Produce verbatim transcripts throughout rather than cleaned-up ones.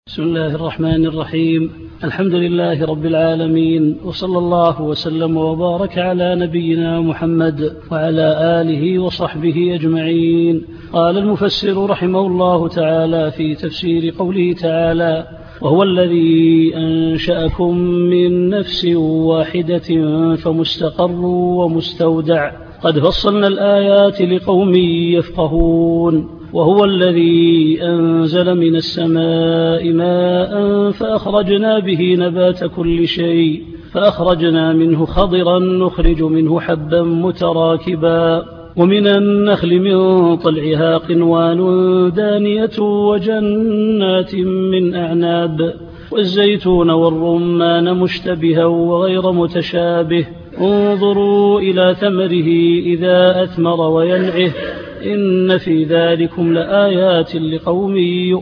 بسم الله الرحمن الرحيم. الحمد لله رب العالمين، وصلى الله وسلم وبارك على نبينا محمد وعلى آله وصحبه أجمعين. قال المفسر رحمه الله تعالى في تفسير قوله تعالى: وهو الذي أنشأكم من نفس واحدة فمستقر ومستودع. قد فصلنا الآيات لقوم يفقهون. وهو الذي أنزل من السماء ماء فأخرجنا به نبات كل شيء فأخرجنا منه خضرا نخرج منه حبا متراكبا ومن النخل من طلعها قنوان دانية وجنات من أعناب والزيتون والرمان مشتبها وغير متشابه انظروا إلى ثمره إذا أثمر وينعه إن في ذلكم لآيات لقوم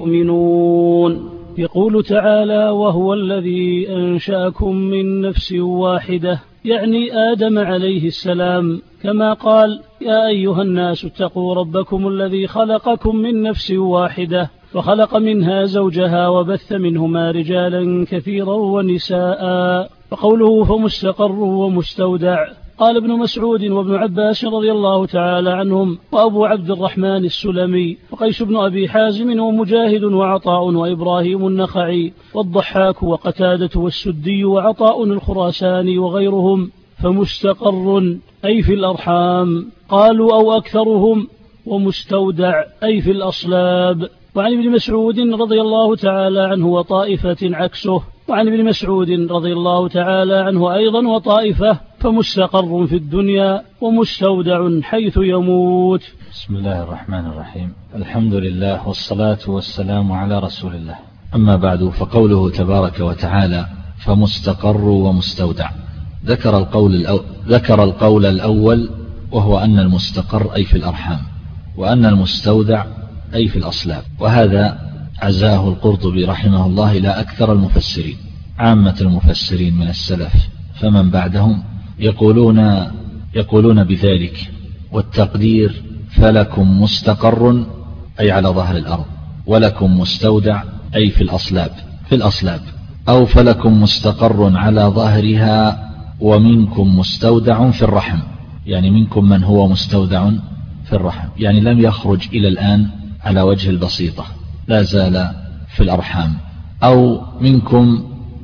يؤمنون. يقول تعالى: وهو الذي أنشأكم من نفس واحدة، يعني آدم عليه السلام، كما قال: يا أيها الناس اتقوا ربكم الذي خلقكم من نفس واحدة وخلق منها زوجها وبث منهما رجالا كثيرا ونساء. فقوله فمستقر ومستودع. قال ابن مسعود وابن عباس رضي الله تعالى عنهم وأبو عبد الرحمن السلمي وقيس بن أبي حازم ومجاهد وعطاء وإبراهيم النخعي والضحاك وقتادة والسدي وعطاء الخراساني وغيرهم: فمستقر أي في الأرحام، قالوا أو أكثرهم، ومستودع أي في الأصلاب. وعن ابن مسعود رضي الله تعالى عنه وطائفة عكسه. وعن ابن مسعود رضي الله تعالى عنه أيضا وطائفة: فمستقر في الدنيا ومستودع حيث يموت. بسم الله الرحمن الرحيم. الحمد لله والصلاة والسلام على رسول الله. أما بعد، فقوله تبارك وتعالى: فمستقر ومستودع، ذكر القول الأول, ذكر القول الأول وهو أن المستقر أي في الأرحام، وأن المستودع أي في الأصلاب. وهذا عزاه القرطبي رحمه الله إلى أكثر المفسرين. عامة المفسرين من السلف فمن بعدهم يقولون يقولون بذلك، والتقدير: فلكم مستقر أي على ظهر الأرض، ولكم مستودع أي في الأصلاب في الأصلاب أو فلكم مستقر على ظهرها ومنكم مستودع في الرحم، يعني منكم من هو مستودع في الرحم، يعني لم يخرج إلى الآن على وجه البسيطة، لا زال في الأرحام. أو منكم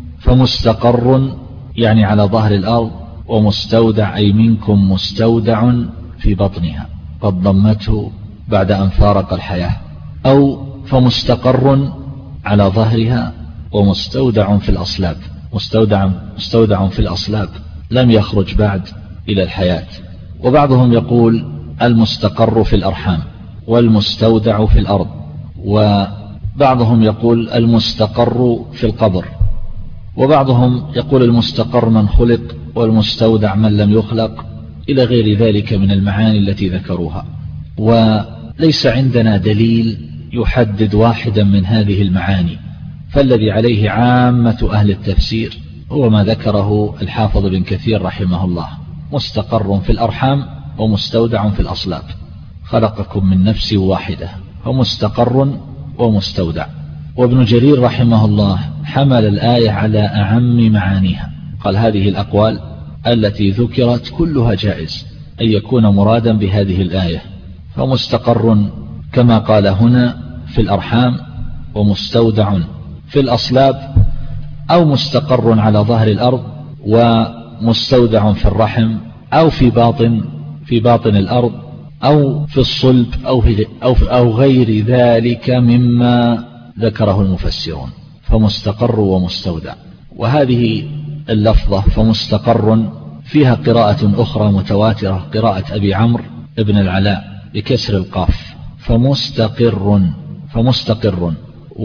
فمستقر يعني على ظهر الأرض، ومستودع أي منكم مستودع في بطنها قد ضمته بعد أن فارق الحياة. أو فمستقر على ظهرها ومستودع في الأصلاب، مستودع, مستودع في الأصلاب لم يخرج بعد إلى الحياة. وبعضهم يقول المستقر في الأرحام والمستودع في الأرض، وبعضهم يقول المستقر في القبر، وبعضهم يقول المستقر من خلق والمستودع من لم يخلق، إلى غير ذلك من المعاني التي ذكروها. وليس عندنا دليل يحدد واحدا من هذه المعاني، فالذي عليه عامة أهل التفسير هو ما ذكره الحافظ بن كثير رحمه الله: مستقر في الأرحام ومستودع في الأصلاب، خلقكم من نفس واحدة، فمستقر ومستودع. وابن جرير رحمه الله حمل الآية على أعم معانيها، قال: هذه الأقوال التي ذكرت كلها جائز أن يكون مرادا بهذه الآية، فمستقر كما قال هنا في الأرحام، ومستودع في الأصلاب، أو مستقر على ظهر الأرض ومستودع في الرحم، أو في باطن في باطن الأرض، أو في الصلب، أو, في أو, أو غير ذلك مما ذكره المفسرون. فمستقر ومستودع. وهذه اللفظة فمستقر فيها قراءة أخرى متواترة، قراءة أبي عمرو ابن العلاء بكسر القاف: فمستقر فمستقر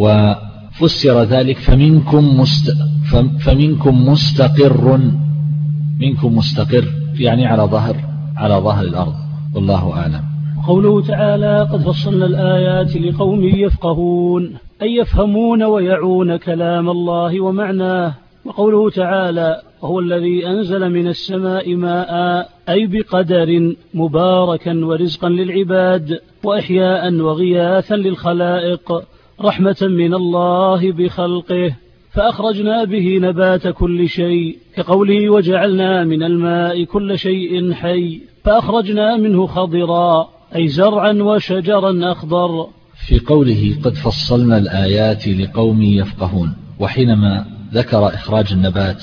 وفسر ذلك فمنكم, مست فمنكم مستقر، منكم مستقر يعني على ظهر على ظهر الأرض، والله أعلم. قوله تعالى: قد فصلنا الآيات لقوم يفقهون، أي يفهمون ويعون كلام الله ومعناه. وقوله تعالى: وهو الذي أنزل من السماء ماء، أي بقدر مباركا ورزقا للعباد وإحياء وغياثا للخلائق رحمة من الله بخلقه، فأخرجنا به نبات كل شيء، كقوله وجعلنا من الماء كل شيء حي، فأخرجنا منه خضرا أي زرعا وشجرا أخضر. في قوله قد فصلنا الآيات لقوم يفقهون، وحينما ذكر إخراج النبات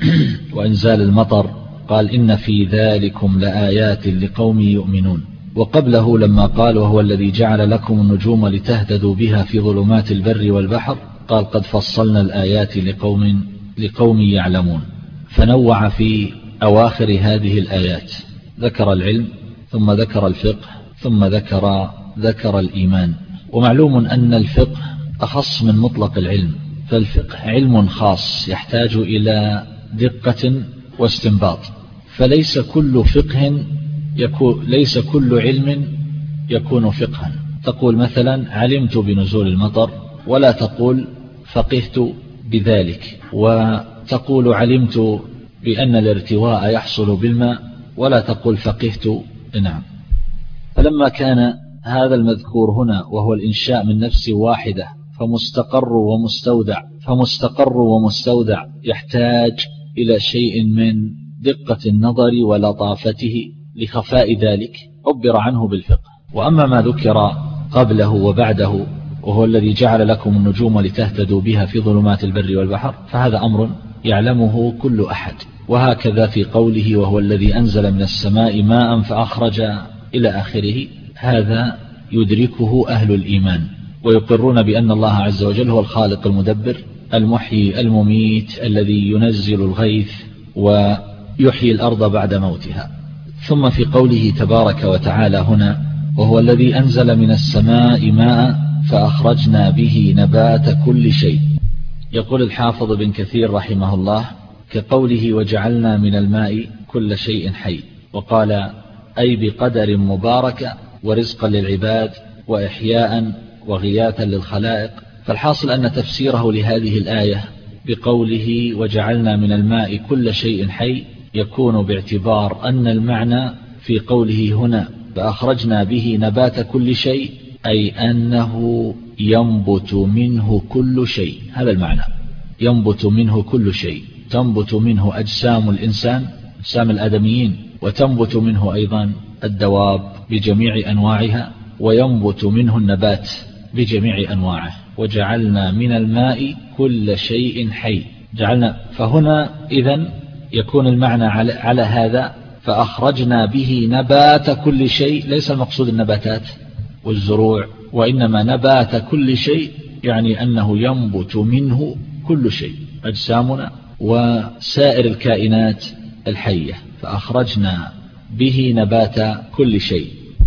وإنزال المطر قال إن في ذلكم لآيات لقوم يؤمنون. وقبله لما قال وهو الذي جعل لكم النجوم لتهتدوا بها في ظلمات البر والبحر قال قد فصلنا الآيات لقوم, لقوم يعلمون. فنوع في أواخر هذه الآيات، ذكر العلم ثم ذكر الفقه ثم ذكر, ذكر الإيمان. ومعلوم أن الفقه أخص من مطلق العلم، فالفقه علم خاص يحتاج إلى دقة واستنباط، فليس كل فقه يكون ليس كل علم يكون فقها. تقول مثلا علمت بنزول المطر ولا تقول فقهت بذلك، وتقول علمت بأن الارتواء يحصل بالماء ولا تقول فقهت. نعم. فلما كان هذا المذكور هنا وهو الإنشاء من نفس واحدة فمستقر ومستودع فمستقر ومستودع يحتاج إلى شيء من دقة النظر ولطافته لخفاء ذلك عبر عنه بالفقه. وأما ما ذكر قبله وبعده وهو الذي جعل لكم النجوم لتهتدوا بها في ظلمات البر والبحر فهذا أمر يعلمه كل أحد. وهكذا في قوله وهو الذي أنزل من السماء ماء فأخرج إلى آخره، هذا يدركه أهل الإيمان ويقرون بأن الله عز وجل هو الخالق المدبر المحيي المميت الذي ينزل الغيث ويحيي الأرض بعد موتها. ثم في قوله تبارك وتعالى هنا وهو الذي أنزل من السماء ماء فأخرجنا به نبات كل شيء، يقول الحافظ بن كثير رحمه الله كقوله وجعلنا من الماء كل شيء حي، وقال أي بقدر مبارك ورزقا للعباد وإحياء وغياثا للخلائق. فالحاصل أن تفسيره لهذه الآية بقوله وجعلنا من الماء كل شيء حي يكون باعتبار أن المعنى في قوله هنا فأخرجنا به نبات كل شيء أي أنه ينبت منه كل شيء. هذا المعنى، ينبت منه كل شيء، تنبت منه أجسام الإنسان أجسام الآدميين، وتنبت منه أيضا الدواب بجميع أنواعها، وينبت منه النبات بجميع أنواعه. وجعلنا من الماء كل شيء حي، جعلنا. فهنا إذن يكون المعنى على, على هذا فأخرجنا به نبات كل شيء، ليس المقصود النباتات والزروع، وإنما نبات كل شيء يعني أنه ينبت منه كل شيء أجسامنا وسائر الكائنات الحية، فأخرجنا به نبات كل شيء.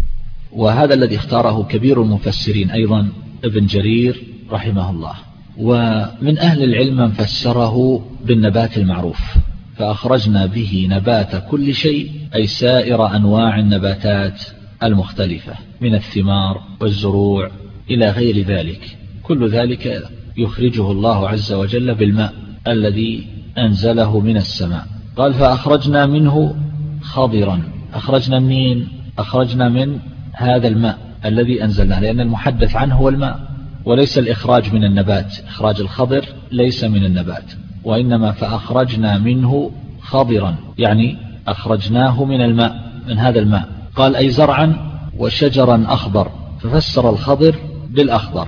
وهذا الذي اختاره كبير المفسرين أيضا ابن جرير رحمه الله. ومن أهل العلم من فسره بالنبات المعروف، فأخرجنا به نبات كل شيء أي سائر أنواع النباتات المختلفة من الثمار والزروع إلى غير ذلك، كل ذلك يخرجه الله عز وجل بالماء الذي أنزله من السماء. قال فأخرجنا منه خضرا، أخرجنا منين؟ أخرجنا من هذا الماء الذي أنزلناه، لأن المحدث عنه هو الماء وليس الإخراج من النبات. إخراج الخضر ليس من النبات، وإنما فأخرجنا منه خضرا يعني أخرجناه من الماء، من هذا الماء. قال أي زرعا وشجرا أخضر، ففسر الخضر بالأخضر.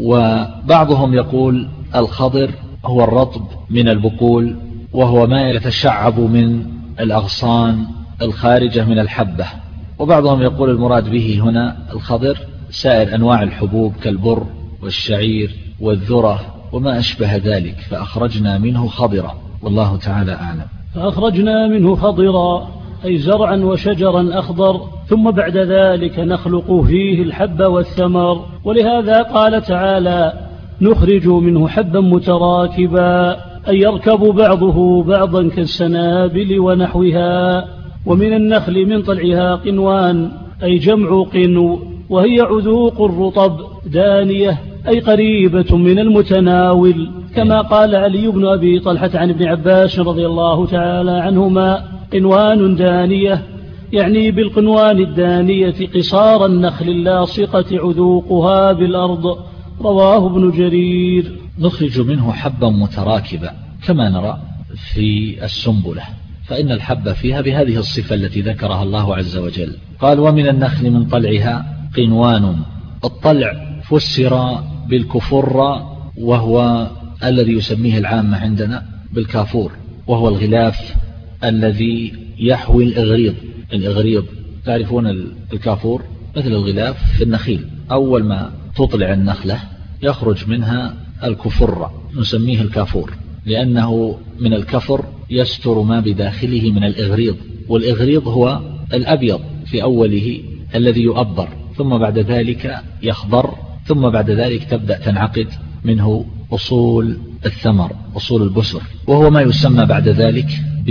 وبعضهم يقول الخضر هو الرطب من البقول، وهو ما يتشعب من الأغصان الخارجة من الحبة. وبعضهم يقول المراد به هنا الخضر سائر أنواع الحبوب كالبر والشعير والذرة وما أشبه ذلك، فأخرجنا منه خضرا، والله تعالى أعلم. فأخرجنا منه خضرا أي زرعا وشجرا أخضر، ثم بعد ذلك نخلق فيه الحب والثمر. ولهذا قال تعالى نخرج منه حبا متراكبا أي يركب بعضه بعضا كالسنابل ونحوها. ومن النخل من طلعها قنوان أي جمع قنو، وهي عذوق الرطب دانية أي قريبة من المتناول، كما قال علي بن أبي طلحة عن ابن عباس رضي الله تعالى عنهما قنوان دانية، يعني بالقنوان الدانية قصار النخل اللاصقة عذوقها بالأرض، رواه ابن جرير. نخرج منه حبا متراكبا كما نرى في السنبلة، فإن الحب فيها بهذه الصفة التي ذكرها الله عز وجل. قال ومن النخل من طلعها قنوان. الطلع فسر بالكفر، وهو الذي يسميه العامة عندنا بالكافور، وهو الغلاف الذي يحوي الإغريض. الإغريض تعرفون الكافور مثل الغلاف في النخيل، أول ما تطلع النخلة يخرج منها الكفر، نسميه الكافور، لأنه من الكفر يستر ما بداخله من الإغريض. والإغريض هو الأبيض في أوله الذي يؤبر، ثم بعد ذلك يخضر، ثم بعد ذلك تبدأ تنعقد منه أصول الثمر، أصول البسر، وهو ما يسمى بعد ذلك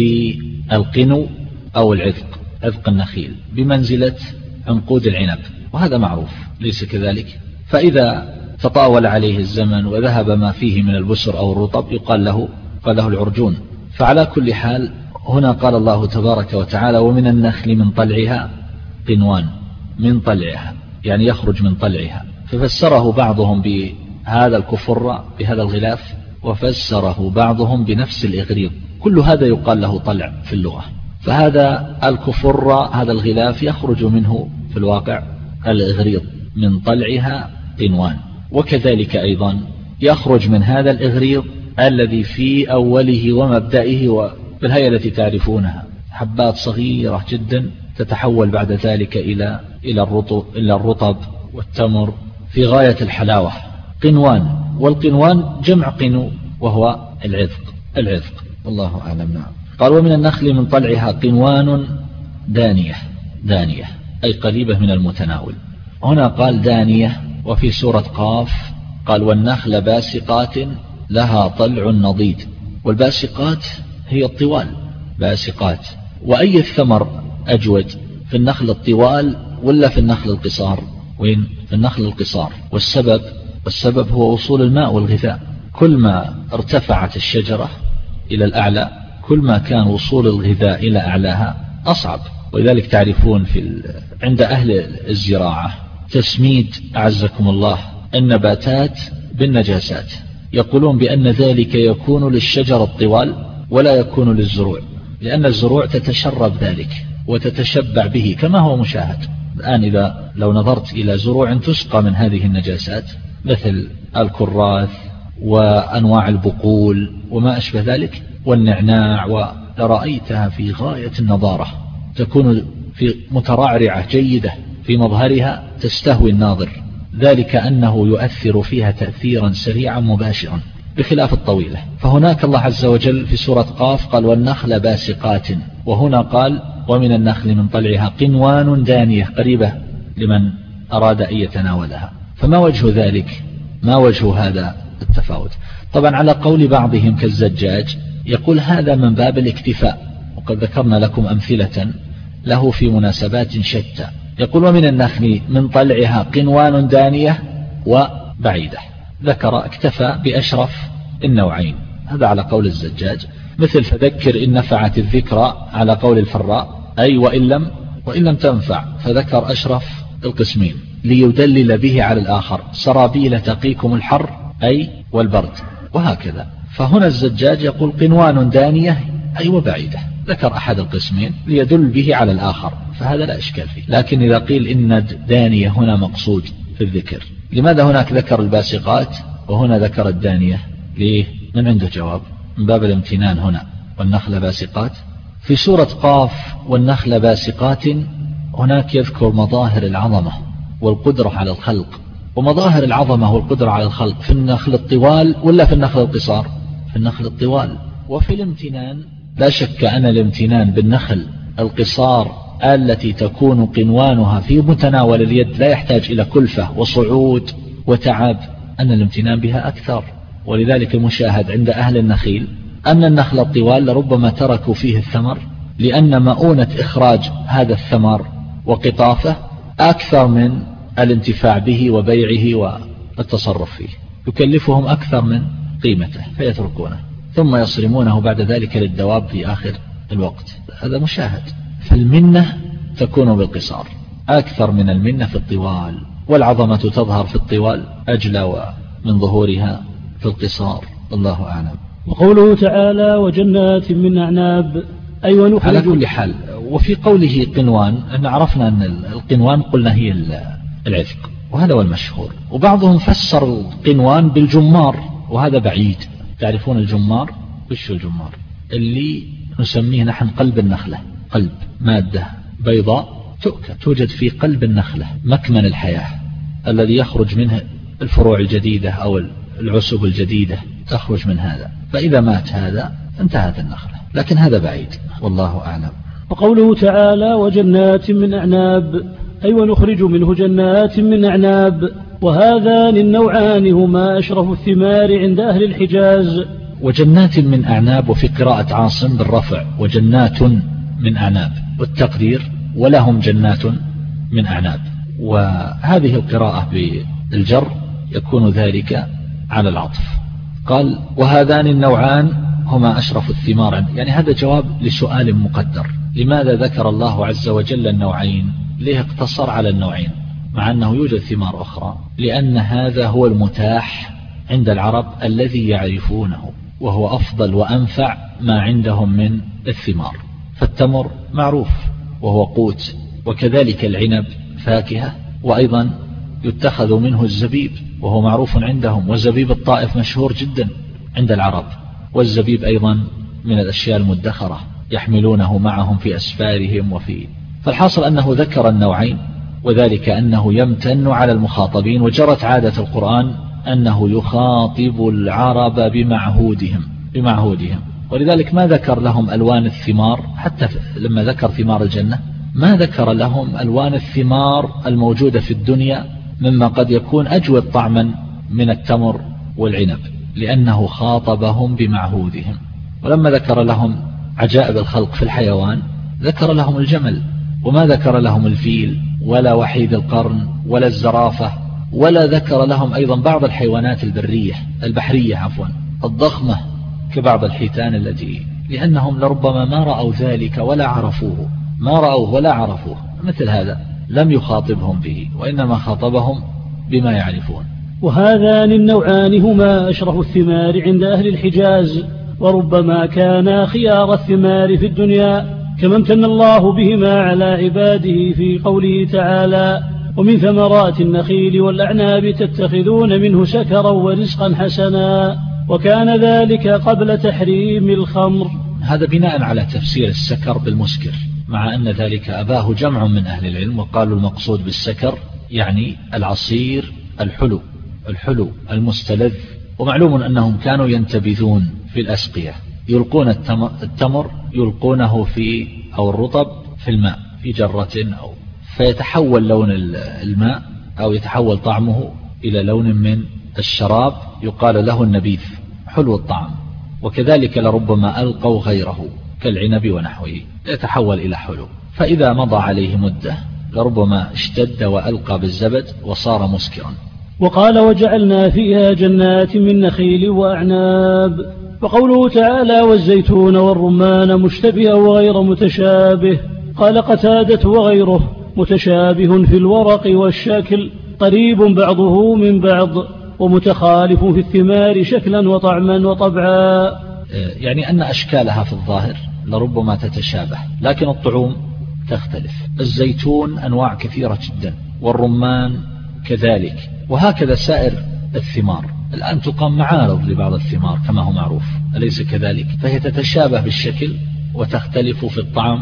بالقنو أو العذق، عذق النخيل، بمنزلة عنقود العنب، وهذا معروف ليس كذلك. فإذا تطاول عليه الزمن وذهب ما فيه من البسر أو الرطب يقال له قال له العرجون. فعلى كل حال هنا قال الله تبارك وتعالى ومن النخل من طلعها قنوان، من طلعها يعني يخرج من طلعها، ففسره بعضهم بهذا الكفر بهذا الغلاف، وفسره بعضهم بنفس الإغريض. كل هذا يقال له طلع في اللغة. فهذا الكفر هذا الغلاف يخرج منه في الواقع الإغريض، من طلعها قنوان. وكذلك أيضا يخرج من هذا الإغريض الذي في أوله ومبدئه وبالهيئة التي تعرفونها، حبات صغيرة جدا تتحول بعد ذلك إلى إلى الرطب, إلى الرطب والتمر في غاية الحلاوة. قنوان، والقنوان جمع قنو وهو العذق العذق والله أعلم. نعم. قال ومن النخل من طلعها قنوان دانية، دانية أي قريبة من المتناول. هنا قال دانية، وفي سورة قاف قال والنخل باسقات لها طلع نضيد. والباسقات هي الطوال، باسقات. وأي الثمر أجود، في النخل الطوال ولا في النخل القصار؟ وين؟ في النخل القصار. والسبب والسبب هو وصول الماء والغذاء. كل ما ارتفعت الشجرة إلى الأعلى كل ما كان وصول الغذاء إلى أعلاها أصعب. ولذلك تعرفون في عند أهل الزراعة تسميد أعزكم الله النباتات بالنجاسات، يقولون بأن ذلك يكون للشجر الطوال ولا يكون للزروع، لأن الزروع تتشرب ذلك وتتشبع به كما هو مشاهد الآن. إذا لو نظرت إلى زروع تسقى من هذه النجاسات مثل الكراث وأنواع البقول وما أشبه ذلك والنعناع، ولرأيتها في غاية النضارة، تكون في مترعرعة جيدة في مظهرها تستهوي الناظر، ذلك أنه يؤثر فيها تأثيرا سريعا مباشرا بخلاف الطويلة. فهناك الله عز وجل في سورة قاف قال والنخل باسقات، وهنا قال ومن النخل من طلعها قنوان دانية قريبة لمن أراد أن يتناولها. فما وجه ذلك؟ ما وجه هذا التفاوت؟ طبعا على قول بعضهم كالزجاج يقول هذا من باب الاكتفاء، وقد ذكرنا لكم أمثلة له في مناسبات شتى. يقول ومن النخل من طلعها قنوان دانية وبعيدة، ذكر اكتفى بأشرف النوعين، هذا على قول الزجاج. مثل فذكر إن نفعت الذكرى على قول الفراء، أي وإن لم, وإن لم تنفع، فذكر أشرف القسمين ليدلل به على الآخر، سرابيل تقيكم الحر أي والبرد، وهكذا. فهنا الزجاج يقول قنوان دانية أي وبعيدة، ذكر أحد القسمين ليدل به على الآخر، فهذا لا إشكال فيه. لكن إذا قيل إن دانية هنا مقصود في الذكر، لماذا هناك ذكر الباسقات وهنا ذكر الدانية؟ ليه؟ من عنده جواب؟ من باب الامتنان هنا. والنخل باسقات في سورة قاف والنخل باسقات هناك يذكر مظاهر العظمة والقدرة على الخلق. ومظاهر العظمة والقدرة على الخلق في النخل الطوال ولا في النخل القصار؟ في النخل الطوال. وفي الامتنان لا شك أن الامتنان بالنخل القصار التي تكون قنوانها في متناول اليد لا يحتاج إلى كلفة وصعود وتعب، أن الامتنان بها أكثر. ولذلك المشاهد عند أهل النخيل أن النخل الطوال لربما تركوا فيه الثمر لأن مؤونة إخراج هذا الثمر وقطافه أكثر من الانتفاع به وبيعه والتصرف فيه، يكلفهم أكثر من قيمته فيتركونه، ثم يصرمونه بعد ذلك للدواب في آخر الوقت. هذا مشاهد. فالمنة تكون بالقصار أكثر من المنة في الطوال. والعظمة تظهر في الطوال أجلى من ظهورها في القصار. الله أعلم. وقوله تعالى وجنات من أعناب أي ونخرج. على كل حال وفي قوله قنوان أن عرفنا أن القنوان قلنا هي العذق وهذا هو المشهور، وبعضهم فسر القنوان بالجمار وهذا بعيد. تعرفون الجمار؟ وش الجمار؟ اللي نسميه نحن قلب النخلة، قلب مادة بيضاء تؤكل توجد في قلب النخلة، مكمن الحياة الذي يخرج منه الفروع الجديدة أو العصب الجديدة تخرج من هذا، فإذا مات هذا انتهت النخلة، لكن هذا بعيد والله أعلم. وقوله تعالى وجنات من أعناب أي ونخرج منه جنات من أعناب، وهذان النوعان هما أشرف الثمار عند أهل الحجاز. وجنات من أعناب، وفي قراءة عاصم بالرفع وجنات من أعناب، والتقدير ولهم جنات من أعناب، وهذه القراءة بالجر يكون ذلك على العطف. قال وهذان النوعان هما أشرف الثمار، يعني هذا جواب لسؤال مقدر، لماذا ذكر الله عز وجل النوعين؟ ليه اقتصر على النوعين مع أنه يوجد ثمار أخرى؟ لأن هذا هو المتاح عند العرب الذي يعرفونه، وهو أفضل وأنفع ما عندهم من الثمار. فالتمر معروف وهو قوت، وكذلك العنب فاكهة، وأيضا يتخذ منه الزبيب وهو معروف عندهم، وزبيب الطائف مشهور جدا عند العرب، والزبيب أيضا من الأشياء المدخرة يحملونه معهم في أسفارهم وفي. فالحاصل أنه ذكر النوعين، وذلك أنه يمتن على المخاطبين، وجرت عادة القرآن أنه يخاطب العرب بمعهودهم بمعهودهم ولذلك ما ذكر لهم ألوان الثمار، حتى لما ذكر ثمار الجنة ما ذكر لهم ألوان الثمار الموجودة في الدنيا مما قد يكون أجود طعما من التمر والعنب، لأنه خاطبهم بمعهودهم. ولما ذكر لهم عجائب الخلق في الحيوان ذكر لهم الجمل، وما ذكر لهم الفيل ولا وحيد القرن ولا الزرافة، ولا ذكر لهم أيضا بعض الحيوانات البرية البحرية عفوا الضخمة كبعض الحيتان التي، لأنهم لربما ما رأوا ذلك ولا عرفوه، ما رأوه ولا عرفوه، مثل هذا لم يخاطبهم به، وإنما خاطبهم بما يعرفون. وهذان النوعان هما أشرف الثمار عند أهل الحجاز، وربما كانا خيار الثمار في الدنيا، كما امتن الله بهما على عباده في قوله تعالى ومن ثمرات النخيل والأعناب تتخذون منه سكرا ورزقا حسنا، وكان ذلك قبل تحريم الخمر. هذا بناء على تفسير السكر بالمسكر، مع أن ذلك أباه جمع من أهل العلم، وقالوا المقصود بالسكر يعني العصير الحلو الحلو المستلذ. ومعلوم أنهم كانوا ينتبذون في الأسقية، يلقون التمر يلقونه في أو الرطب في الماء في جرة، أو فيتحول لون الماء أو يتحول طعمه إلى لون من الشراب يقال له النبيذ حلو الطعم. وكذلك لربما ألقوا غيره كالعنب ونحوه يتحول إلى حلو، فإذا مضى عليه مدة لربما اشتد وألقى بالزبد وصار مسكرا. وقال وجعلنا فيها جنات من نخيل وأعناب. وقوله تعالى والزيتون والرمان مشتبها وغير متشابه، قال قتادة وغيره متشابه في الورق والشكل، قريب بعضه من بعض، ومتخالف في الثمار شكلا وطعما وطبعا، يعني أن أشكالها في الظاهر لربما تتشابه لكن الطعوم تختلف. الزيتون أنواع كثيرة جدا، والرمان كذلك، وهكذا سائر الثمار. الآن تقام معارض لبعض الثمار كما هو معروف، أليس كذلك؟ فهي تتشابه بالشكل وتختلف في الطعم،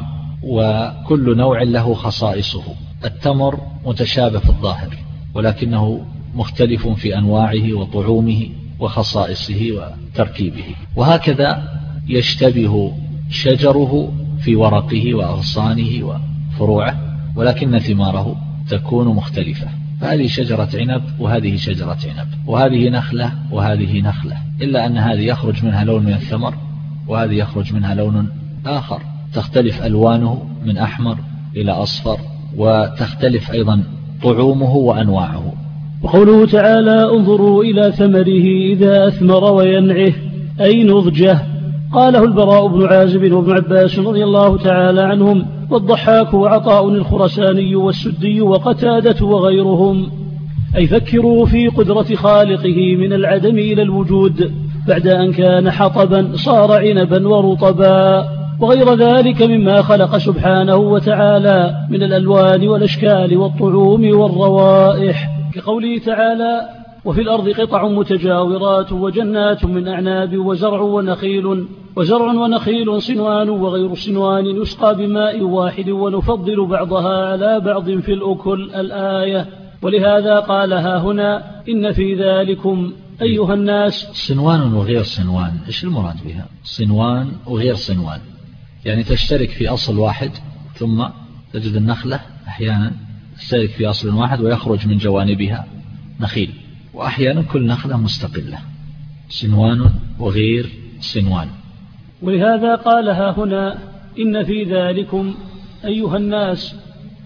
وكل نوع له خصائصه. التمر متشابه في الظاهر ولكنه مختلف في أنواعه وطعومه وخصائصه وتركيبه، وهكذا يشتبه شجره في ورقه وأغصانه وفروعه، ولكن ثماره تكون مختلفة. فهذه شجرة عنب وهذه شجرة عنب، وهذه نخلة وهذه نخلة، إلا أن هذه يخرج منها لون من الثمر وهذه يخرج منها لون آخر، تختلف ألوانه من أحمر إلى أصفر، وتختلف أيضا طعومه وأنواعه. وقوله تعالى انظروا إلى ثمره إذا أثمر وينعه أي نضجه، قاله البراء بن عازب وابن عباس رضي الله تعالى عنهم، والضحاك وعطاء الخرساني والسدي وقتادة وغيرهم. أي فكروا في قدرة خالقه من العدم إلى الوجود بعد أن كان حطبا صار عنبا ورطبا وغير ذلك مما خلق سبحانه وتعالى من الألوان والأشكال والطعوم والروائح، كقوله تعالى: وفي الأرض قطع متجاورات وجنات من أعناب وزرع ونخيل وزرع ونخيل صنوان وغير صنوان يسقى بماء واحد ونفضل بعضها على بعض في الأكل الآية. ولهذا قالها هنا: إن في ذلكم أيها الناس. صنوان وغير صنوان، إيش المراد بها؟ صنوان وغير صنوان يعني تشترك في أصل واحد، ثم تجد النخلة أحيانا تشترك في أصل واحد ويخرج من جوانبها نخيل، وأحيانا كل نخلة مستقلة. صنوان وغير صنوان. ولهذا قالها هنا: إن في ذلكم أيها الناس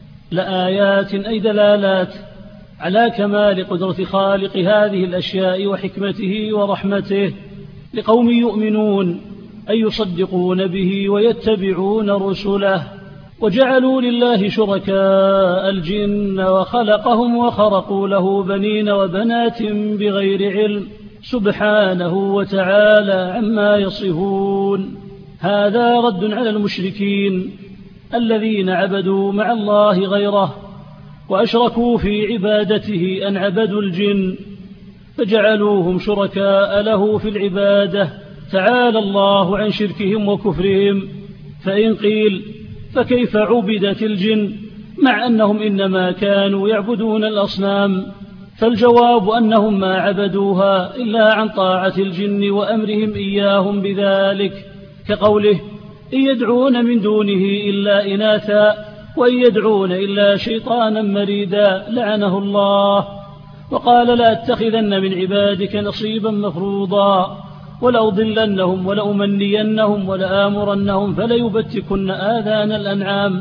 لآيات أي دلالات على كمال قدرة خالق هذه الأشياء وحكمته ورحمته لقوم يؤمنون أي يصدقون به ويتبعون رسله. وجعلوا لله شركاء الجن وخلقهم وخرقوا له بنين وبنات بغير علم سبحانه وتعالى عما يصفون. هذا رد على المشركين الذين عبدوا مع الله غيره وأشركوا في عبادته أن عبدوا الجن فجعلوهم شركاء له في العبادة، تعالى الله عن شركهم وكفرهم. فإن قيل: فكيف عبدت الجن مع أنهم إنما كانوا يعبدون الأصنام؟ فالجواب أنهم ما عبدوها إلا عن طاعة الجن وأمرهم إياهم بذلك، كقوله: إن يدعون من دونه إلا إناثا وإن يدعون إلا شيطانا مريدا لعنه الله. وقال: لا أتخذن من عبادك نصيبا مفروضا ولأضلنهم ولأمنينهم ولآمرنهم فليبتكن آذان الأنعام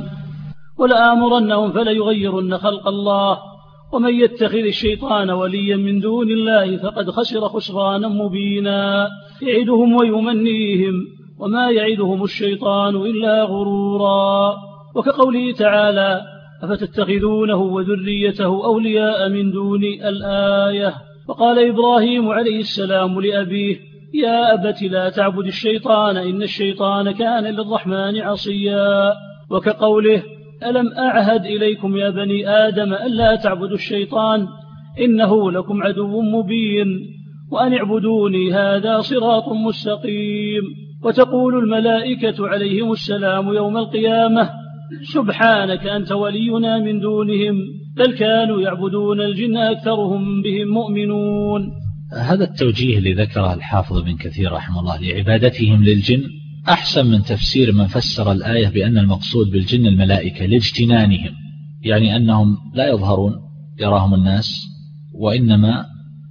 ولآمرنهم فليغيرن خلق الله ومن يتخذ الشيطان وليا من دون الله فقد خسر خسرانا مبينا يعدهم ويمنيهم وما يعدهم الشيطان إلا غرورا. وكقوله تعالى: أفتتخذونه وذريته أولياء من دوني الآية. وقال إبراهيم عليه السلام لأبيه: يا أبت لا تعبد الشيطان إن الشيطان كان للرحمن عصيا. وكقوله: ألم أعهد إليكم يا بني آدم ألا تعبدوا الشيطان إنه لكم عدو مبين وأن اعبدوني هذا صراط مستقيم. وتقول الملائكة عليهم السلام يوم القيامة: سبحانك أنت ولينا من دونهم بل كانوا يعبدون الجن أكثرهم بهم مؤمنون. هذا التوجيه اللي ذكره الحافظ بن كثير رحمه الله لعبادتهم للجن أحسن من تفسير من فسر الآية بأن المقصود بالجن الملائكة لاجتنانهم، يعني أنهم لا يظهرون يراهم الناس وإنما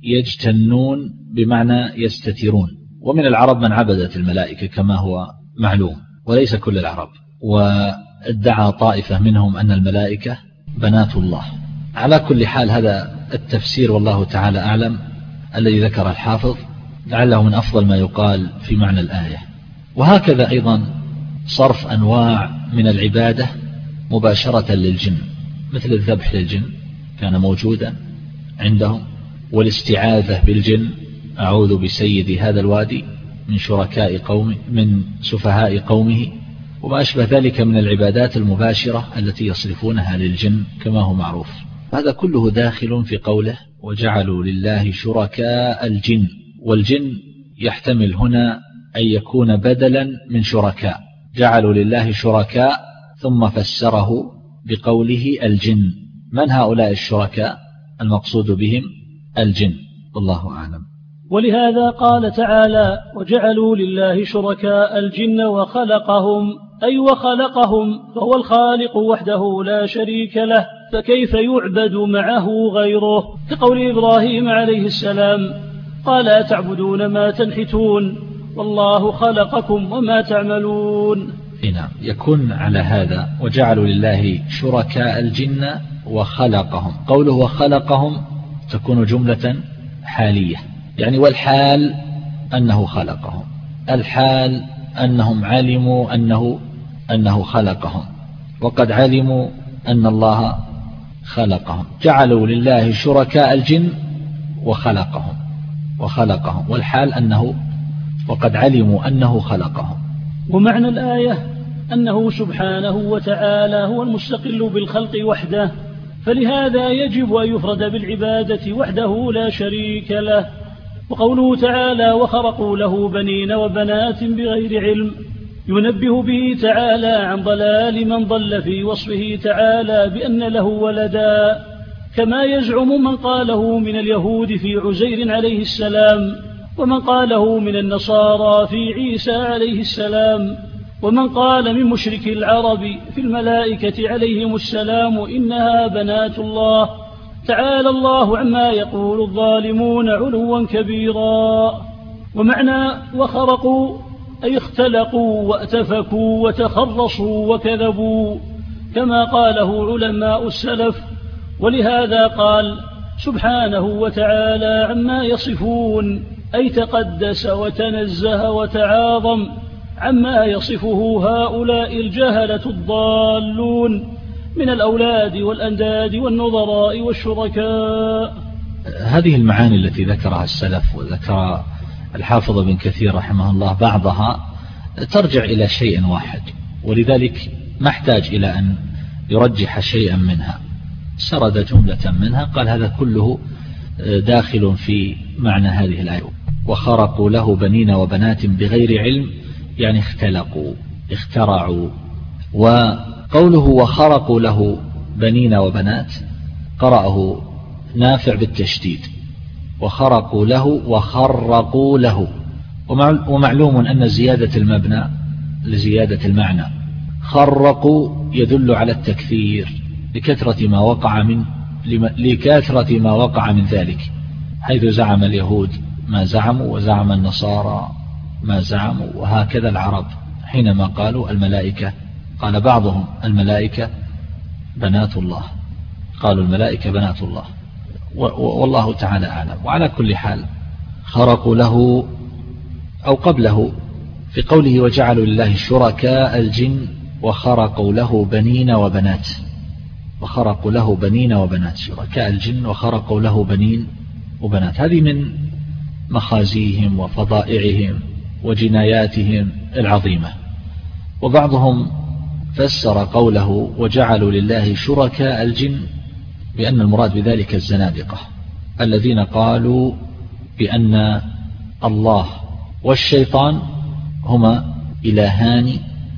يجتنون بمعنى يستترون. ومن العرب من عبدت الملائكة كما هو معلوم وليس كل العرب، وادعى طائفة منهم أن الملائكة بنات الله. على كل حال هذا التفسير والله تعالى أعلم الذي ذكر الحافظ لعله من أفضل ما يقال في معنى الآية. وهكذا أيضا صرف أنواع من العبادة مباشرة للجن، مثل الذبح للجن كان موجودا عندهم، والاستعاذة بالجن: أعوذ بسيد هذا الوادي من شركاء قومه من سفهاء قومه، وما أشبه ذلك من العبادات المباشرة التي يصرفونها للجن كما هو معروف. هذا كله داخل في قوله: وجعلوا لله شركاء الجن. والجن يحتمل هنا أن يكون بدلا من شركاء، جعلوا لله شركاء ثم فسره بقوله الجن. من هؤلاء الشركاء؟ المقصود بهم الجن، والله أعلم. ولهذا قال تعالى: وجعلوا لله شركاء الجن وخلقهم، أي وخلقهم، فهو الخالق وحده لا شريك له، فكيف يعبد معه غيره؟ كقول إبراهيم عليه السلام: قال: أتعبدون ما تنحتون والله خلقكم وما تعملون. نعم، يكون على هذا: وجعلوا لله شركاء الجن وخلقهم. قوله وخلقهم تكون جملة حالية، يعني والحال أنه خلقهم، الحال أنهم علموا أنه, أنه خلقهم، وقد علموا أن الله خلقهم. جعلوا لله شركاء الجن وخلقهم وخلقهم والحال أنه وقد علموا أنه خلقهم. ومعنى الآية أنه سبحانه وتعالى هو المستقل بالخلق وحده، فلهذا يجب أن يفرد بالعبادة وحده لا شريك له. وقوله تعالى وخرقوا له بنين وبنات بغير علم ينبه به تعالى عن ضلال من ضل في وصفه تعالى بأن له ولدا، كما يزعم من قاله من اليهود في عزير عليه السلام، ومن قاله من النصارى في عيسى عليه السلام، ومن قال من مشرك العرب في الملائكة عليهم السلام إنها بنات الله. تعالى الله عما يقول الظالمون علوا كبيرا. ومعنى وخرقوا أي اختلقوا واتفكوا وتخرصوا وكذبوا، كما قاله علماء السلف. ولهذا قال سبحانه وتعالى عما يصفون، أي تقدس وتنزه وتعاظم عما يصفه هؤلاء الجهلة الضالون من الأولاد والأنداد والنظراء والشركاء. هذه المعاني التي ذكرها السلف وذكر الحافظ بن كثير رحمه الله بعضها ترجع إلى شيء واحد، ولذلك ما احتاج إلى أن يرجح شيئا منها، سرد جملة منها قال هذا كله داخل في معنى هذه الآية. وخرقوا له بنين وبنات بغير علم يعني اختلقوا اخترعوا. وقوله وخرقوا له بنين وبنات قرأه نافع بالتشديد، وخرقوا له وخرقوا له. ومعلوم أن زيادة المبنى لزيادة المعنى. خرقوا يدل على التكثير لكثرة ما وقع من لكثرة ما وقع من ذلك، حيث زعم اليهود ما زعموا وزعم النصارى ما زعموا، وهكذا العرب حينما قالوا الملائكة، قال بعضهم الملائكة بنات الله، قالوا الملائكة بنات الله، والله تعالى أعلم. وعلى كل حال خرقوا له أو قبله في قوله وجعلوا لله شركاء الجن وخرقوا له بنين وبنات، وخرقوا له بنين وبنات، شركاء الجن وخرقوا له بنين وبنات، هذه من مخازيهم وفضائعهم وجناياتهم العظيمة. وبعضهم فسر قوله وجعلوا لله شركاء الجن بأن المراد بذلك الزنادقة الذين قالوا بأن الله والشيطان هما إلهان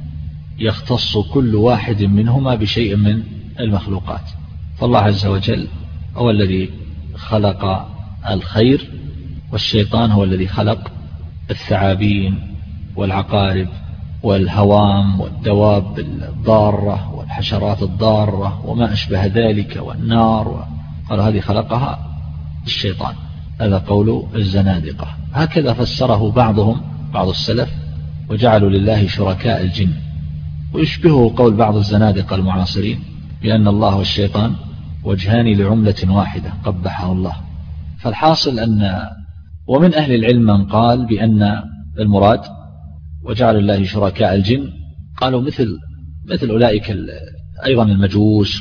يختص كل واحد منهما بشيء من المخلوقات، فالله عز وجل هو الذي خلق الخير، والشيطان هو الذي خلق الثعابين والعقارب والهوام والدواب الضارة والحشرات الضارة وما أشبه ذلك والنار، قالوا هذه خلقها الشيطان. هذا قول الزنادقة. هكذا فسره بعضهم بعض السلف وجعلوا لله شركاء الجن، ويشبهه قول بعض الزنادقة المعاصرين بأن الله والشيطان وجهان لعملة واحدة قبحه الله. فالحاصل أن ومن أهل العلم من قال بأن المراد وجعلوا الله شركاء الجن، قالوا مثل مثل أولئك أيضا المجوس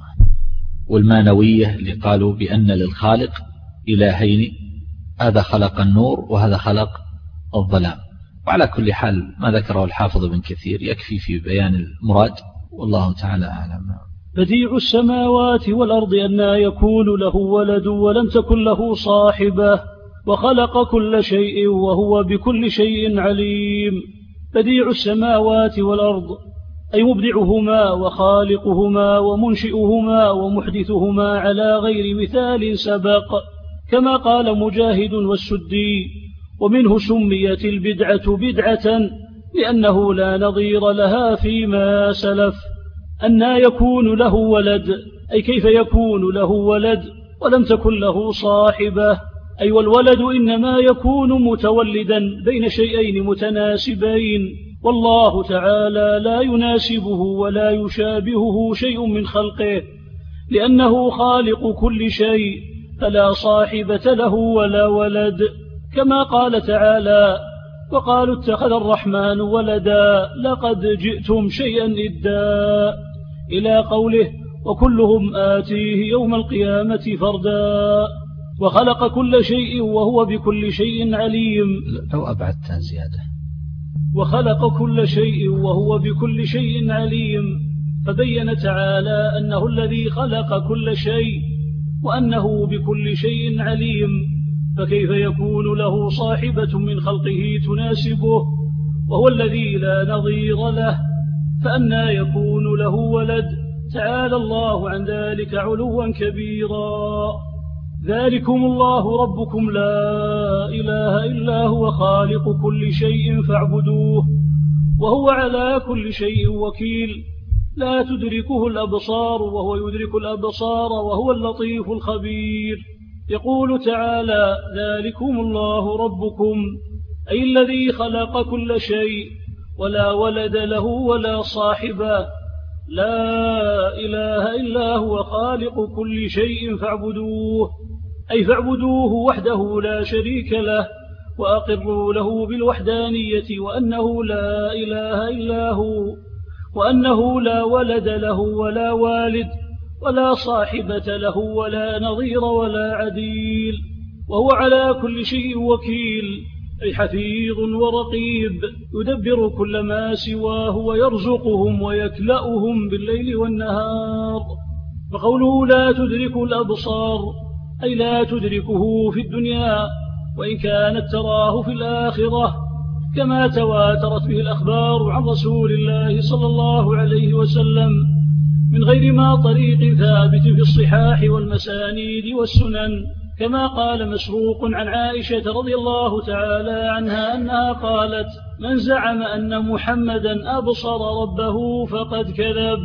والمانوية اللي قالوا بأن للخالق إلهين، هذا خلق النور وهذا خلق الظلام. وعلى كل حال ما ذكره الحافظ بن كثير يكفي في بيان المراد، والله تعالى أعلم. بديع السماوات والأرض أنى يكون له ولد ولم تكن له صاحبة وخلق كل شيء وهو بكل شيء عليم. بديع السماوات والأرض أي مبدعهما وخالقهما ومنشئهما ومحدثهما على غير مثال سبق، كما قال مجاهد والسدي. ومنه سميت البدعة بدعة لأنه لا نظير لها فيما سلف. أنى يكون له ولد أي كيف يكون له ولد ولم تكن له صاحبة، أي والولد إنما يكون متولدا بين شيئين متناسبين، والله تعالى لا يناسبه ولا يشابهه شيء من خلقه، لأنه خالق كل شيء فلا صاحبة له ولا ولد، كما قال تعالى وقالوا اتخذ الرحمن ولدا لقد جئتم شيئا إدا، إلى قوله وكلهم آتيه يوم القيامة فردا وخلق كل شيء وهو بكل شيء عليم. لو أبعدتها زيادة. وخلق كل شيء وهو بكل شيء عليم، فبين تعالى أنه الذي خلق كل شيء وأنه بكل شيء عليم، فكيف يكون له صاحبة من خلقه تناسبه وهو الذي لا نظير له؟ فأنى يكون له ولد؟ تعالى الله عن ذلك علوا كبيرا. ذلكم الله ربكم لا إله إلا هو خالق كل شيء فاعبدوه وهو على كل شيء وكيل، لا تدركه الأبصار وهو يدرك الأبصار وهو اللطيف الخبير. يقول تعالى: ذلكم الله ربكم، أي الذي خلق كل شيء ولا ولد له ولا صاحبة، لا إله إلا هو خالق كل شيء فاعبدوه، أي فاعبدوه وحده لا شريك له، وأقروا له بالوحدانية وأنه لا إله إلا هو، وأنه لا ولد له ولا والد ولا صاحبة له ولا نظير ولا عديل، وهو على كل شيء وكيل، أي حفيظ ورقيب يدبر كل ما سواه ويرزقهم ويكلأهم بالليل والنهار. فقوله لا تدرك الأبصار أي لا تدركه في الدنيا، وإن كانت تراه في الآخرة، كما تواترت به الأخبار عن رسول الله صلى الله عليه وسلم من غير ما طريق ثابت في الصحاح والمسانيد والسنن، كما قال مسروق عن عائشة رضي الله تعالى عنها أنها قالت: من زعم أن محمدا أبصر ربه فقد كذب.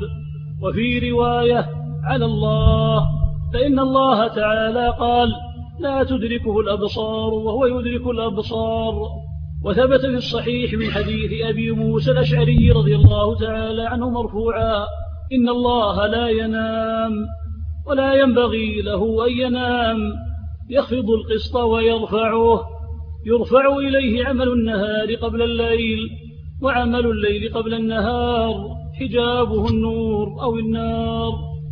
وفي رواية: على الله، فإن الله تعالى قال: لا تدركه الأبصار وهو يدرك الأبصار. وثبت في الصحيح من حديث أبي موسى الأشعري رضي الله تعالى عنه مرفوعا: إن الله لا ينام ولا ينبغي له أن ينام، يخفض القسط ويرفعه، يرفع إليه عمل النهار قبل الليل وعمل الليل قبل النهار، حجابه النور أو النار،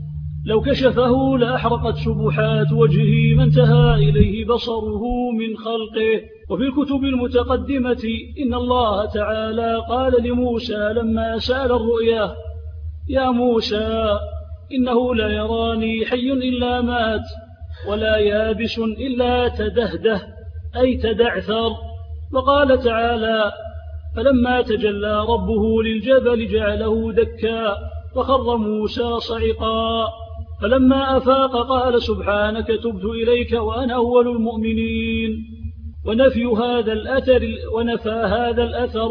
لو كشفه لأحرقت سبحات وجهه ما انتهى إليه بصره من خلقه. وفي الكتب المتقدمة إن الله تعالى قال لموسى لما سأل الرؤيا: يا موسى إنه لا يراني حي إلا مات ولا يابس إلا تدهده، أي تدعثر. وقال تعالى: فلما تجلى ربه للجبل جعله دكا وخر موسى صعقا، فلما أفاق قال: سبحانك تبت إليك وأنا أول المؤمنين. ونفي هذا الأثر ونفى هذا الأثر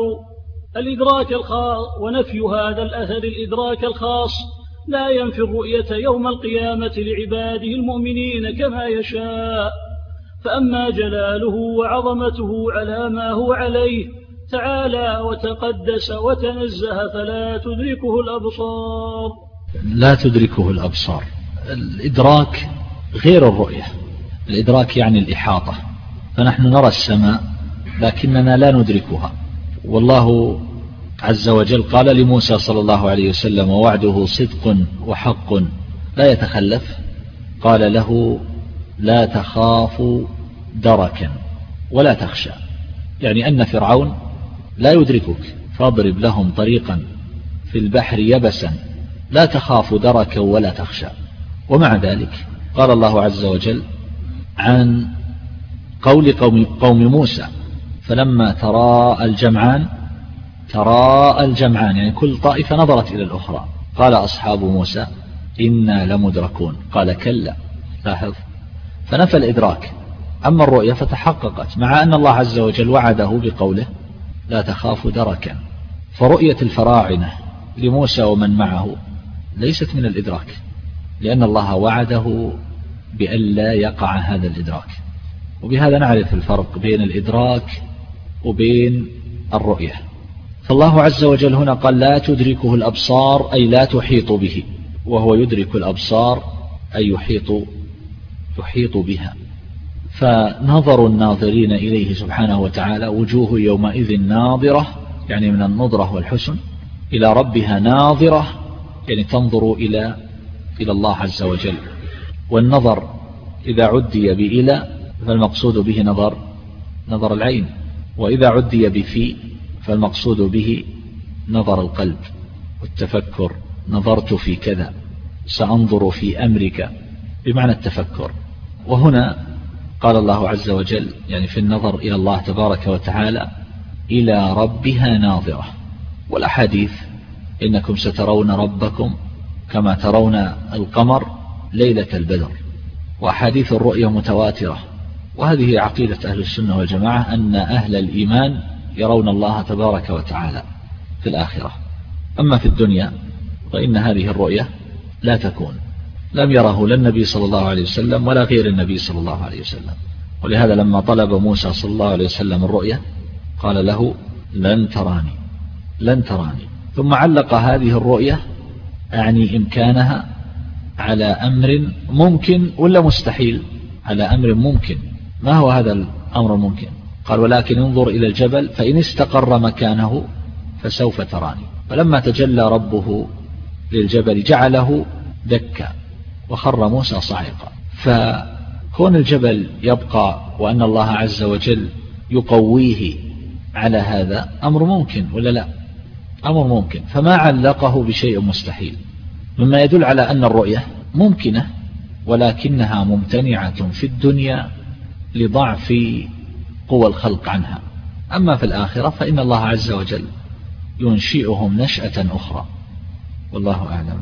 الإدراك الخاص ونفي هذا الأثر الإدراك الخاص لا ينفي الرؤية يوم القيامة لعباده المؤمنين كما يشاء. فأما جلاله وعظمته على ما هو عليه تعالى وتقدس وتنزه فلا تدركه الأبصار. لا تدركه الأبصار، الإدراك غير الرؤية. الإدراك يعني الإحاطة، فنحن نرى السماء لكننا لا ندركها. والله عز وجل قال لموسى صلى الله عليه وسلم: ووعده صدق وحق لا يتخلف، قال له: لا تخاف دركا ولا تخشى، يعني أن فرعون لا يدركك، فاضرب لهم طريقا في البحر يبسا لا تخاف دركا ولا تخشى. ومع ذلك قال الله عز وجل عن قول قوم, قوم موسى: فلما تراءى الجمعان تراءى الجمعان، يعني كل طائفة نظرت إلى الأخرى، قال أصحاب موسى: إنا لمدركون، قال: كلا. لاحظ، فنفى الإدراك. أما الرؤية فتحققت، مع أن الله عز وجل وعده بقوله: لا تخاف دركا. فرؤية الفراعنة لموسى ومن معه ليست من الإدراك، لأن الله وعده بأن لا يقع هذا الإدراك. وبهذا نعرف الفرق بين الإدراك وبين الرؤية. فالله عز وجل هنا قال: لا تدركه الأبصار، أي لا تحيط به، وهو يدرك الأبصار أي يحيط, يحيط بها. فنظر الناظرين إليه سبحانه وتعالى وجوه يومئذ ناظرة، يعني من النظرة والحسن، إلى ربها ناظرة، يعني تنظر إلى إلى الله عز وجل. والنظر إذا عدي بإلى فالمقصود به نظر نظر العين، وإذا عدي بفي فالمقصود به نظر القلب والتفكر. نظرت في كذا، سأنظر في أمرك، بمعنى التفكر. وهنا قال الله عز وجل يعني في النظر إلى الله تبارك وتعالى إلى ربها ناظرة. والأحاديث إنكم سترون ربكم كما ترون القمر ليلة البدر، وأحاديث الرؤيا متواترة. وهذه عقيدة أهل السنة والجماعة أن أهل الإيمان يرون الله تبارك وتعالى في الآخرة. أما في الدنيا فإن هذه الرؤية لا تكون، لم يره لا النبي صلى الله عليه وسلم ولا غير النبي صلى الله عليه وسلم. ولهذا لما طلب موسى صلى الله عليه وسلم الرؤية قال له لن تراني لن تراني ثم علق هذه الرؤية يعني إمكانها على أمر ممكن ولا مستحيل؟ على أمر ممكن. ما هو هذا الأمر الممكن؟ قال ولكن انظر إلى الجبل فإن استقر مكانه فسوف تراني. فلما تجلى ربه للجبل جعله دكا وخر موسى صاعقا. فكون الجبل يبقى وأن الله عز وجل يقويه على هذا أمر ممكن ولا لا؟ أمر ممكن. فما علقه بشيء مستحيل، مما يدل على أن الرؤية ممكنة ولكنها ممتنعة في الدنيا لضعف قوى الخلق عنها. أما في الآخرة فإن الله عز وجل ينشئهم نشأة أخرى، والله أعلم.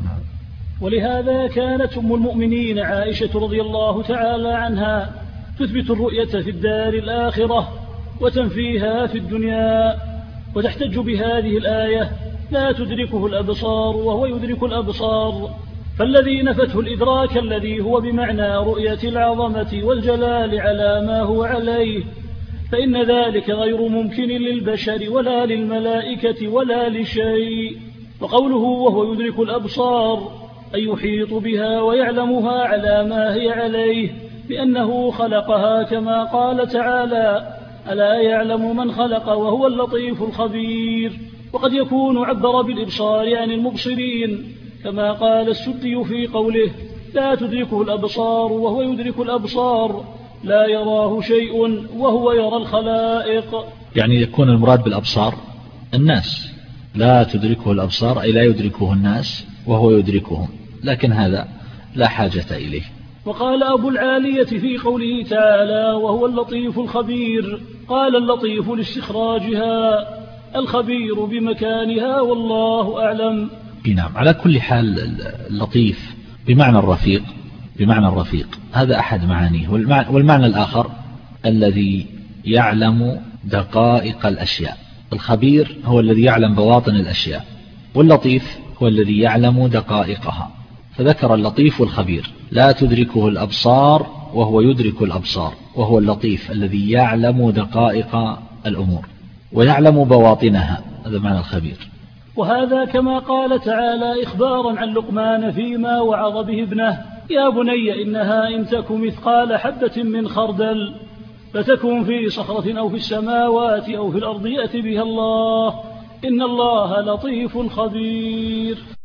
ولهذا كانت أم المؤمنين عائشة رضي الله تعالى عنها تثبت الرؤية في الدار الآخرة وتنفيها في الدنيا، وتحتج بهذه الآية لا تدركه الأبصار وهو يدرك الأبصار. فالذي نفته الإدراك الذي هو بمعنى رؤية العظمة والجلال على ما هو عليه، فإن ذلك غير ممكن للبشر ولا للملائكة ولا لشيء. وقوله وهو يدرك الأبصار أي يحيط بها ويعلمها على ما هي عليه، لأنه خلقها كما قال تعالى ألا يعلم من خلق وهو اللطيف الخبير. وقد يكون عبر بالإبصار عن المبصرين كما قال السدي في قوله لا تدركه الأبصار وهو يدرك الأبصار، لا يراه شيء وهو يرى الخلائق. يعني يكون المراد بالأبصار الناس، لا تدركه الأبصار أي لا يدركه الناس وهو يدركهم، لكن هذا لا حاجة إليه. وقال أبو العالية في قوله تعالى وهو اللطيف الخبير، قال اللطيف لاستخراجها، الخبير بمكانها، والله أعلم. نعم. على كل حال اللطيف بمعنى الرفيق، بمعنى الرفيق هذا أحد معانيه. والمعنى الآخر الذي يعلم دقائق الأشياء. الخبير هو الذي يعلم بواطن الأشياء، واللطيف هو الذي يعلم دقائقها. فذكر اللطيف والخبير. لا تدركه الأبصار وهو يدرك الأبصار، وهو اللطيف الذي يعلم دقائق الأمور ويعلم بواطنها، هذا معنى الخبير. وهذا كما قال تعالى إخبارا عن لقمان فيما وعظ به ابنه يا بني إنها إن تك مثقال حبة من خردل فتكن في صخرة أو في السماوات أو في الأرض يأتي بها الله إن الله لطيف خبير.